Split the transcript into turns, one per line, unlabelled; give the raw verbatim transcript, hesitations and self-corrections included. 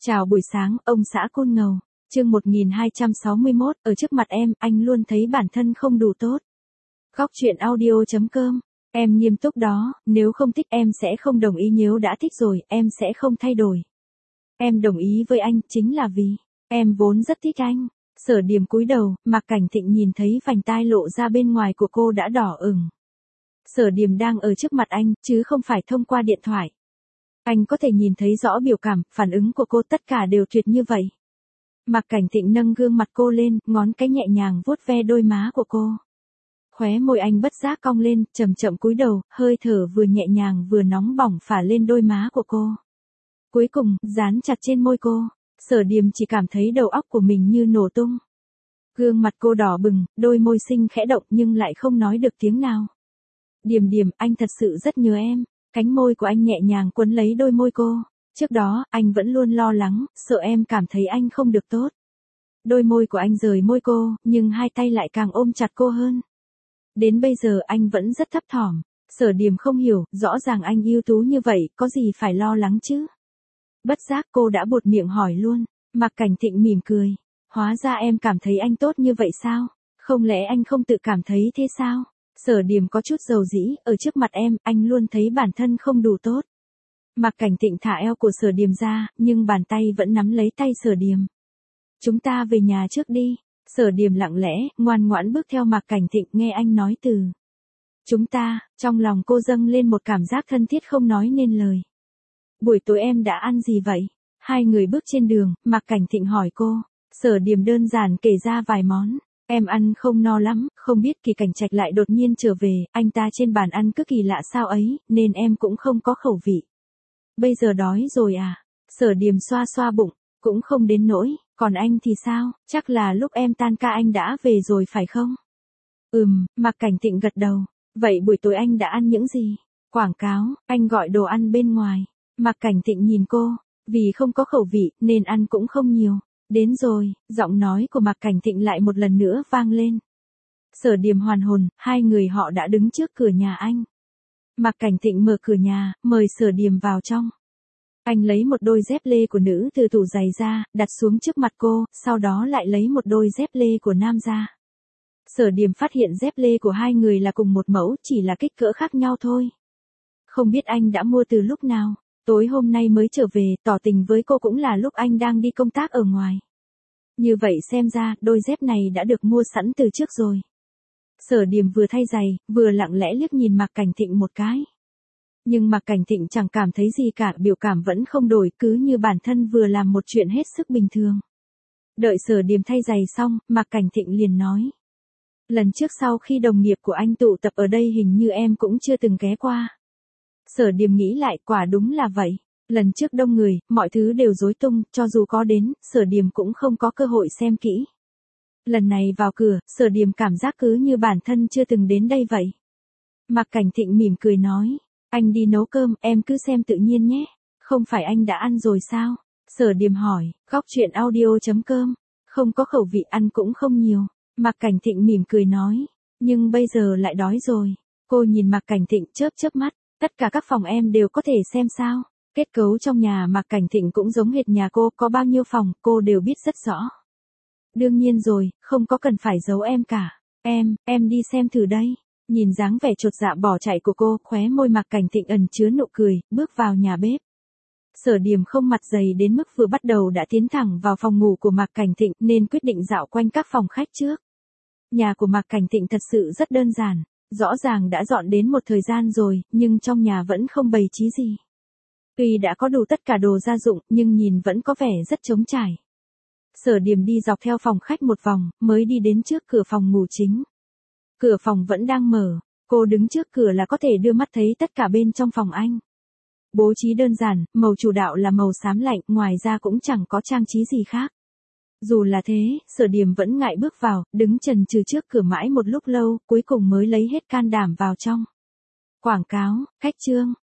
Chào buổi sáng, ông xã Côn Ngầu. Chương một nghìn hai trăm sáu mươi mốt, ở trước mặt em, anh luôn thấy bản thân không đủ tốt. Góc truyện audio chấm com. Em nghiêm túc đó, nếu không thích em sẽ không đồng ý, nếu đã thích rồi, em sẽ không thay đổi. Em đồng ý với anh chính là vì em vốn rất thích anh. Sở Điềm cúi đầu, Mạc Cảnh Thịnh nhìn thấy vành tai lộ ra bên ngoài của cô đã đỏ ửng. Sở Điềm đang ở trước mặt anh, chứ không phải thông qua điện thoại. Anh có thể nhìn thấy rõ biểu cảm, phản ứng của cô, tất cả đều tuyệt như vậy. Mạc Cảnh Thịnh nâng gương mặt cô lên, ngón cái nhẹ nhàng vuốt ve đôi má của cô. Khóe môi anh bất giác cong lên, chậm chậm cúi đầu, hơi thở vừa nhẹ nhàng vừa nóng bỏng phả lên đôi má của cô. Cuối cùng, dán chặt trên môi cô, Sở Điềm chỉ cảm thấy đầu óc của mình như nổ tung. Gương mặt cô đỏ bừng, đôi môi xinh khẽ động nhưng lại không nói được tiếng nào. Điềm Điềm, anh thật sự rất nhớ em. Cánh môi của anh nhẹ nhàng quấn lấy đôi môi cô. Trước đó, anh vẫn luôn lo lắng, sợ em cảm thấy anh không được tốt. Đôi môi của anh rời môi cô, nhưng hai tay lại càng ôm chặt cô hơn. Đến bây giờ anh vẫn rất thấp thỏm. Sở Điềm không hiểu, rõ ràng anh ưu tú như vậy, có gì phải lo lắng chứ? Bất giác cô đã buột miệng hỏi luôn. Mạc Cảnh Thịnh mỉm cười. Hóa ra em cảm thấy anh tốt như vậy sao? Không lẽ anh không tự cảm thấy thế sao? Sở Điềm có chút dầu dĩ, ở trước mặt em, anh luôn thấy bản thân không đủ tốt. Mạc Cảnh Thịnh thả eo của Sở Điềm ra, nhưng bàn tay vẫn nắm lấy tay Sở Điềm. Chúng ta về nhà trước đi. Sở Điềm lặng lẽ, ngoan ngoãn bước theo Mạc Cảnh Thịnh, nghe anh nói từ chúng ta, trong lòng cô dâng lên một cảm giác thân thiết không nói nên lời. Buổi tối em đã ăn gì vậy? Hai người bước trên đường, Mạc Cảnh Thịnh hỏi cô. Sở Điềm đơn giản kể ra vài món. Em ăn không no lắm, không biết Kỳ Cảnh Trạch lại đột nhiên trở về, anh ta trên bàn ăn cứ kỳ lạ sao ấy, nên em cũng không có khẩu vị. Bây giờ đói rồi à? Sở Điềm xoa xoa bụng, cũng không đến nỗi, còn anh thì sao, chắc là lúc em tan ca anh đã về rồi phải không? Ừm, Mạc Cảnh Thịnh gật đầu. Vậy buổi tối anh đã ăn những gì? Quảng cáo, anh gọi đồ ăn bên ngoài. Mạc Cảnh Thịnh nhìn cô, vì không có khẩu vị, nên ăn cũng không nhiều. Đến rồi, giọng nói của Mạc Cảnh Thịnh lại một lần nữa vang lên. Sở Điềm hoàn hồn, hai người họ đã đứng trước cửa nhà anh. Mạc Cảnh Thịnh mở cửa nhà, mời Sở Điềm vào trong. Anh lấy một đôi dép lê của nữ từ tủ giày ra, đặt xuống trước mặt cô, sau đó lại lấy một đôi dép lê của nam ra. Sở Điềm phát hiện dép lê của hai người là cùng một mẫu, chỉ là kích cỡ khác nhau thôi. Không biết anh đã mua từ lúc nào? Tối hôm nay mới trở về, tỏ tình với cô cũng là lúc anh đang đi công tác ở ngoài. Như vậy xem ra, đôi dép này đã được mua sẵn từ trước rồi. Sở Điềm vừa thay giày, vừa lặng lẽ liếc nhìn Mạc Cảnh Thịnh một cái. Nhưng Mạc Cảnh Thịnh chẳng cảm thấy gì cả, biểu cảm vẫn không đổi, cứ như bản thân vừa làm một chuyện hết sức bình thường. Đợi Sở Điềm thay giày xong, Mạc Cảnh Thịnh liền nói. Lần trước sau khi đồng nghiệp của anh tụ tập ở đây hình như em cũng chưa từng ghé qua. Sở Điềm nghĩ lại, quả đúng là vậy. Lần trước đông người, mọi thứ đều rối tung, cho dù có đến, Sở Điềm cũng không có cơ hội xem kỹ. Lần này vào cửa, Sở Điềm cảm giác cứ như bản thân chưa từng đến đây vậy. Mạc Cảnh Thịnh mỉm cười nói, anh đi nấu cơm, em cứ xem tự nhiên nhé. Không phải anh đã ăn rồi sao? Sở Điềm hỏi. Góc truyện audio chấm com. Không có khẩu vị, ăn cũng không nhiều. Mạc Cảnh Thịnh mỉm cười nói, nhưng bây giờ lại đói rồi. Cô nhìn Mạc Cảnh Thịnh chớp chớp mắt, tất cả các phòng em đều có thể xem sao? Kết cấu trong nhà Mạc Cảnh Thịnh cũng giống hệt nhà cô, có bao nhiêu phòng, cô đều biết rất rõ. Đương nhiên rồi, không có cần phải giấu em cả. Em, em đi xem thử đây. Nhìn dáng vẻ chột dạ bỏ chạy của cô, khóe môi Mạc Cảnh Thịnh ẩn chứa nụ cười, bước vào nhà bếp. Sở Điềm không mặt dày đến mức vừa bắt đầu đã tiến thẳng vào phòng ngủ của Mạc Cảnh Thịnh, nên quyết định dạo quanh các phòng khách trước. Nhà của Mạc Cảnh Thịnh thật sự rất đơn giản, rõ ràng đã dọn đến một thời gian rồi, nhưng trong nhà vẫn không bày trí gì. Tuy đã có đủ tất cả đồ gia dụng, nhưng nhìn vẫn có vẻ rất trống trải. Sở Điềm đi dọc theo phòng khách một vòng, mới đi đến trước cửa phòng ngủ chính. Cửa phòng vẫn đang mở, cô đứng trước cửa là có thể đưa mắt thấy tất cả bên trong phòng anh. Bố trí đơn giản, màu chủ đạo là màu xám lạnh, ngoài ra cũng chẳng có trang trí gì khác. Dù là thế, Sở Điềm vẫn ngại bước vào, đứng chần chừ trước cửa mãi một lúc lâu, cuối cùng mới lấy hết can đảm vào trong. Quảng cáo, khách trương,